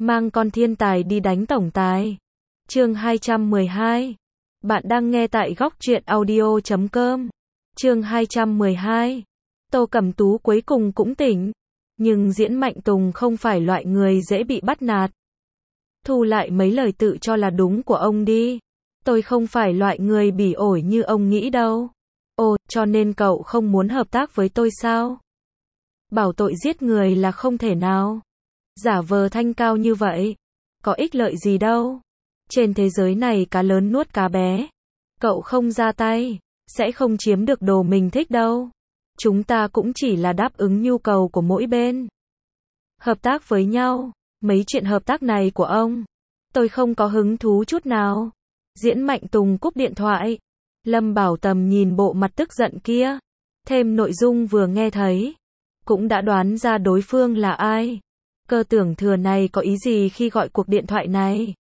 Mang con thiên tài đi đánh tổng tài. Chương 212. Bạn đang nghe tại góc truyện audio.com. Chương 212. Tô Cẩm Tú cuối cùng cũng tỉnh. Nhưng Diễn Mạnh Tùng không phải loại người dễ bị bắt nạt. Thu lại mấy lời tự cho là đúng của ông đi. Tôi không phải loại người bỉ ổi như ông nghĩ đâu. Ồ, cho nên cậu không muốn hợp tác với tôi sao? Bảo tội giết người là không thể nào. Giả vờ thanh cao như vậy. Có ích lợi gì đâu. Trên thế giới này cá lớn nuốt cá bé. Cậu không ra tay, sẽ không chiếm được đồ mình thích đâu. Chúng ta cũng chỉ là đáp ứng nhu cầu của mỗi bên. Hợp tác với nhau, mấy chuyện hợp tác này của ông, tôi không có hứng thú chút nào. Diễn Mạnh Tùng cúp điện thoại. Lâm Bảo Tầm nhìn bộ mặt tức giận kia, thêm nội dung vừa nghe thấy, cũng đã đoán ra đối phương là ai. Cơ tưởng thừa này có ý gì khi gọi cuộc điện thoại này?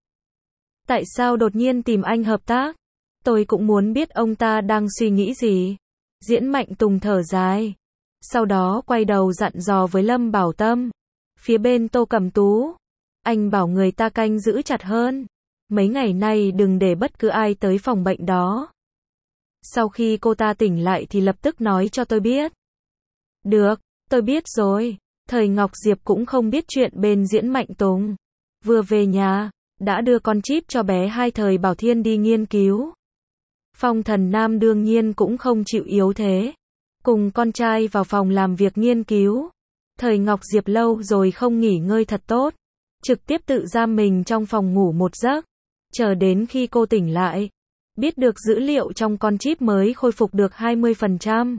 Tại sao đột nhiên tìm anh hợp tác? Tôi cũng muốn biết ông ta đang suy nghĩ gì. Diễn Mạnh Tùng thở dài, sau đó quay đầu dặn dò với Lâm Bảo Tâm. Phía bên Tô Cẩm Tú, anh bảo người ta canh giữ chặt hơn. Mấy ngày nay đừng để bất cứ ai tới phòng bệnh đó. Sau khi cô ta tỉnh lại thì lập tức nói cho tôi biết. Được, tôi biết rồi. Thời Ngọc Diệp cũng không biết chuyện bên Diễn Mạnh Tùng. Vừa về nhà, đã đưa con chip cho bé hai Thời Bảo Thiên đi nghiên cứu. Phong Thần Nam đương nhiên cũng không chịu yếu thế. Cùng con trai vào phòng làm việc nghiên cứu. Thời Ngọc Diệp lâu rồi không nghỉ ngơi thật tốt. Trực tiếp tự giam mình trong phòng ngủ một giấc. Chờ đến khi cô tỉnh lại, biết được dữ liệu trong con chip mới khôi phục được 20%.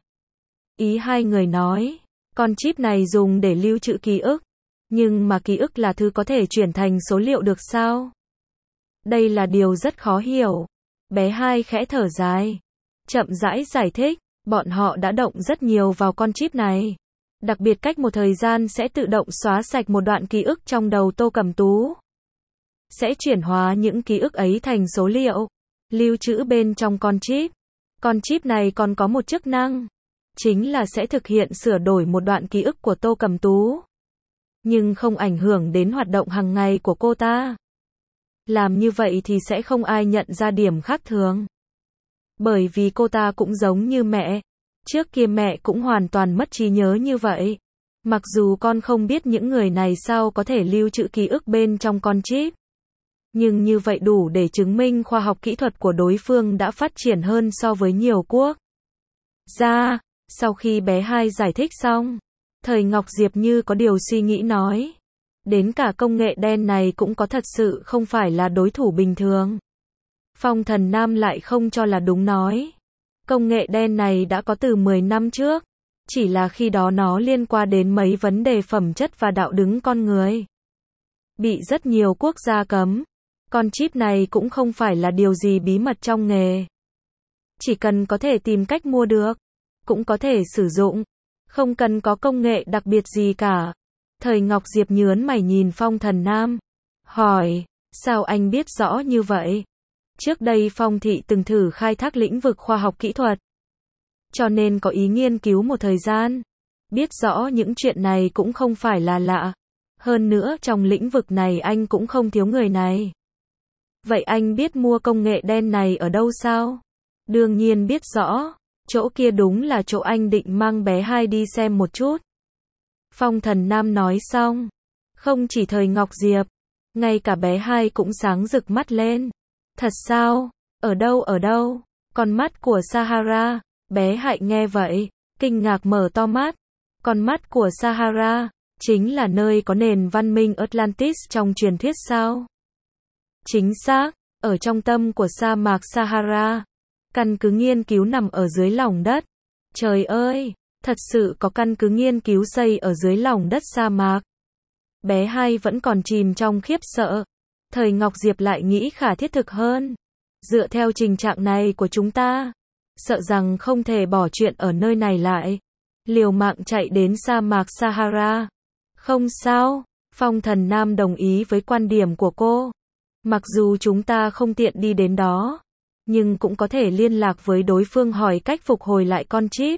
Ý hai người nói, con chip này dùng để lưu trữ ký ức. Nhưng mà ký ức là thứ có thể chuyển thành số liệu được sao? Đây là điều rất khó hiểu. Bé hai khẽ thở dài, chậm rãi giải thích, bọn họ đã động rất nhiều vào con chip này. Đặc biệt cách một thời gian sẽ tự động xóa sạch một đoạn ký ức trong đầu Tô Cẩm Tú. Sẽ chuyển hóa những ký ức ấy thành số liệu, lưu trữ bên trong con chip. Con chip này còn có một chức năng, chính là sẽ thực hiện sửa đổi một đoạn ký ức của Tô Cẩm Tú. Nhưng không ảnh hưởng đến hoạt động hàng ngày của cô ta. Làm như vậy thì sẽ không ai nhận ra điểm khác thường. Bởi vì cô ta cũng giống như mẹ. Trước kia mẹ cũng hoàn toàn mất trí nhớ như vậy. Mặc dù con không biết những người này sao có thể lưu trữ ký ức bên trong con chip. Nhưng như vậy đủ để chứng minh khoa học kỹ thuật của đối phương đã phát triển hơn so với nhiều quốc gia. Sau khi bé hai giải thích xong, Thời Ngọc Diệp như có điều suy nghĩ nói. Đến cả công nghệ đen này cũng có thật sự không phải là đối thủ bình thường. Phong Thần Nam lại không cho là đúng nói. Công nghệ đen này đã có từ 10 năm trước. Chỉ là khi đó nó liên quan đến mấy vấn đề phẩm chất và đạo đức con người. Bị rất nhiều quốc gia cấm. Con chip này cũng không phải là điều gì bí mật trong nghề. Chỉ cần có thể tìm cách mua được, cũng có thể sử dụng. Không cần có công nghệ đặc biệt gì cả. Thời Ngọc Diệp nhớn mày nhìn Phong Thần Nam. Hỏi, sao anh biết rõ như vậy? Trước đây Phong Thị từng thử khai thác lĩnh vực khoa học kỹ thuật. Cho nên có ý nghiên cứu một thời gian. Biết rõ những chuyện này cũng không phải là lạ. Hơn nữa trong lĩnh vực này anh cũng không thiếu người này. Vậy anh biết mua công nghệ đen này ở đâu sao? Đương nhiên biết rõ. Chỗ kia đúng là chỗ anh định mang bé hai đi xem một chút. Phong Thần Nam nói xong. Không chỉ Thời Ngọc Diệp, ngay cả bé hai cũng sáng rực mắt lên. Thật sao? Ở đâu? Con mắt của Sahara. Bé Hạnh nghe vậy, kinh ngạc mở to mắt. Con mắt của Sahara, chính là nơi có nền văn minh Atlantis trong truyền thuyết sao? Chính xác, ở trong tâm của sa mạc Sahara. Căn cứ nghiên cứu nằm ở dưới lòng đất. Trời ơi, thật sự có căn cứ nghiên cứu xây ở dưới lòng đất sa mạc. Bé hai vẫn còn chìm trong khiếp sợ. Thời Ngọc Diệp lại nghĩ khả thiết thực hơn. Dựa theo trình trạng này của chúng ta, sợ rằng không thể bỏ chuyện ở nơi này lại. Liều mạng chạy đến sa mạc Sahara. Không sao, Phong Thần Nam đồng ý với quan điểm của cô. Mặc dù chúng ta không tiện đi đến đó, nhưng cũng có thể liên lạc với đối phương hỏi cách phục hồi lại con chip.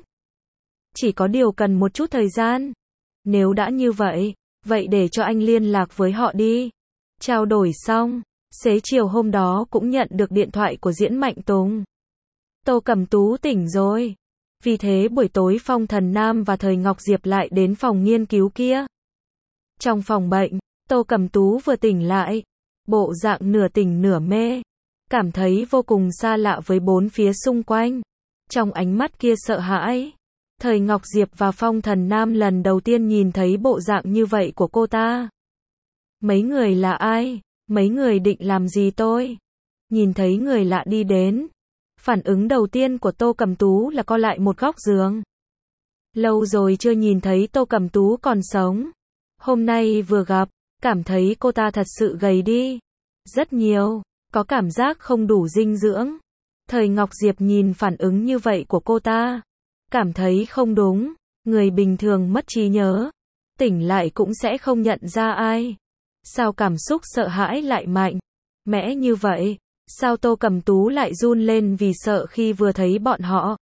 Chỉ có điều cần một chút thời gian. Nếu đã như vậy, vậy để cho anh liên lạc với họ đi. Trao đổi xong, xế chiều hôm đó cũng nhận được điện thoại của Diễn Mạnh Tùng. Tô Cẩm Tú tỉnh rồi. Vì thế buổi tối Phong Thần Nam và Thời Ngọc Diệp lại đến phòng nghiên cứu kia. Trong phòng bệnh, Tô Cẩm Tú vừa tỉnh lại, bộ dạng nửa tỉnh nửa mê, cảm thấy vô cùng xa lạ với bốn phía xung quanh. Trong ánh mắt kia sợ hãi, Thời Ngọc Diệp và Phong Thần Nam lần đầu tiên nhìn thấy bộ dạng như vậy của cô ta. Mấy người là ai? Mấy người định làm gì tôi? Nhìn thấy người lạ đi đến, phản ứng đầu tiên của Tô Cẩm Tú là co lại một góc giường. Lâu rồi chưa nhìn thấy Tô Cẩm Tú còn sống. Hôm nay vừa gặp, cảm thấy cô ta thật sự gầy đi. Rất nhiều, có cảm giác không đủ dinh dưỡng. Thời Ngọc Diệp nhìn phản ứng như vậy của cô ta, cảm thấy không đúng. Người bình thường mất trí nhớ, tỉnh lại cũng sẽ không nhận ra ai. Sao cảm xúc sợ hãi lại mạnh mẽ như vậy? Sao Tô Cẩm Tú lại run lên vì sợ khi vừa thấy bọn họ?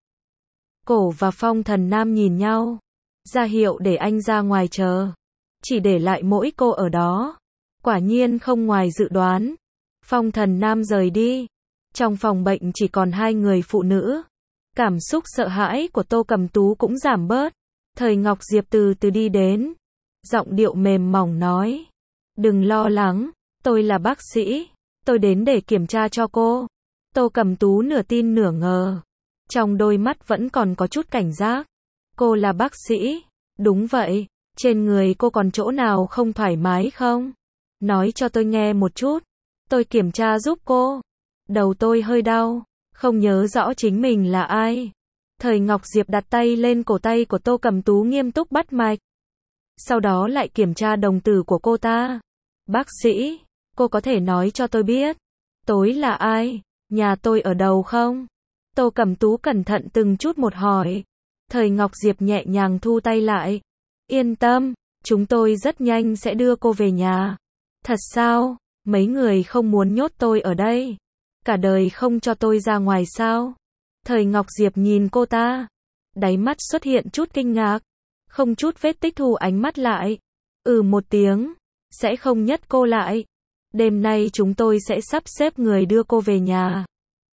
Cổ và Phong Thần Nam nhìn nhau, ra hiệu để anh ra ngoài chờ. Chỉ để lại mỗi cô ở đó. Quả nhiên không ngoài dự đoán. Phong Thần Nam rời đi. Trong phòng bệnh chỉ còn hai người phụ nữ. Cảm xúc sợ hãi của Tô Cẩm Tú cũng giảm bớt. Thời Ngọc Diệp từ từ đi đến. Giọng điệu mềm mỏng nói. Đừng lo lắng, tôi là bác sĩ. Tôi đến để kiểm tra cho cô. Tô Cẩm Tú nửa tin nửa ngờ. Trong đôi mắt vẫn còn có chút cảnh giác. Cô là bác sĩ? Đúng vậy. Trên người cô còn chỗ nào không thoải mái không? Nói cho tôi nghe một chút. Tôi kiểm tra giúp cô. Đầu tôi hơi đau. Không nhớ rõ chính mình là ai. Thời Ngọc Diệp đặt tay lên cổ tay của Tô Cẩm Tú nghiêm túc bắt mạch. Sau đó lại kiểm tra đồng tử của cô ta. Bác sĩ, cô có thể nói cho tôi biết. Tối là ai? Nhà tôi ở đâu không? Tô Cẩm Tú cẩn thận từng chút một hỏi. Thời Ngọc Diệp nhẹ nhàng thu tay lại. Yên tâm, chúng tôi rất nhanh sẽ đưa cô về nhà. Thật sao? Mấy người không muốn nhốt tôi ở đây? Cả đời không cho tôi ra ngoài sao? Thời Ngọc Diệp nhìn cô ta. Đáy mắt xuất hiện chút kinh ngạc. Không chút vết tích thu ánh mắt lại. Một tiếng. Sẽ không nhốt cô lại. Đêm nay chúng tôi sẽ sắp xếp người đưa cô về nhà.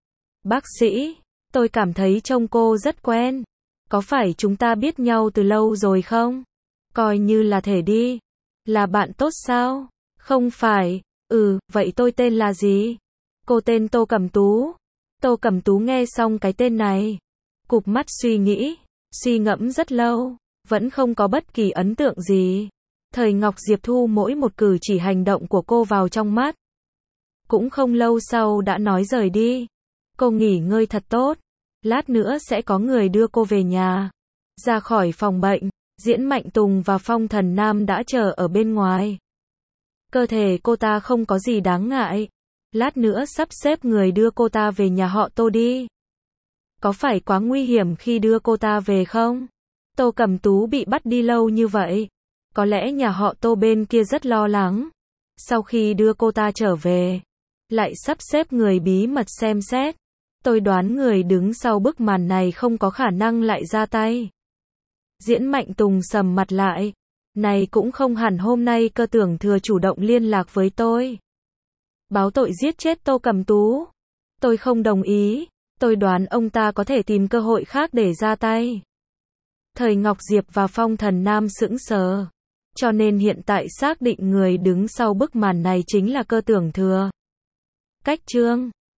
Bác sĩ, tôi cảm thấy trông cô rất quen. Có phải chúng ta biết nhau từ lâu rồi không? Coi như là thể đi. Là bạn tốt sao? Không phải. Vậy tôi tên là gì? Cô tên Tô Cẩm Tú. Tô Cẩm Tú nghe xong cái tên này, cụp mắt suy nghĩ, suy ngẫm rất lâu, vẫn không có bất kỳ ấn tượng gì. Thời Ngọc Diệp thu mỗi một cử chỉ hành động của cô vào trong mắt. Cũng không lâu sau đã nói rời đi. Cô nghỉ ngơi thật tốt. Lát nữa sẽ có người đưa cô về nhà. Ra khỏi phòng bệnh, Diễn Mạnh Tùng và Phong Thần Nam đã chờ ở bên ngoài. Cơ thể cô ta không có gì đáng ngại. Lát nữa sắp xếp người đưa cô ta về nhà họ Tô đi. Có phải quá nguy hiểm khi đưa cô ta về không? Tô Cẩm Tú bị bắt đi lâu như vậy. Có lẽ nhà họ Tô bên kia rất lo lắng. Sau khi đưa cô ta trở về, lại sắp xếp người bí mật xem xét. Tôi đoán người đứng sau bức màn này không có khả năng lại ra tay. Diễn Mạnh Tùng sầm mặt lại. Này cũng không hẳn, hôm nay Cơ Tưởng Thừa chủ động liên lạc với tôi. Báo tội giết chết Tô Cẩm Tú. Tôi không đồng ý. Tôi đoán ông ta có thể tìm cơ hội khác để ra tay. Thời Ngọc Diệp và Phong Thần Nam sững sờ. Cho nên hiện tại xác định người đứng sau bức màn này chính là Cơ Tưởng Thừa. Cách chương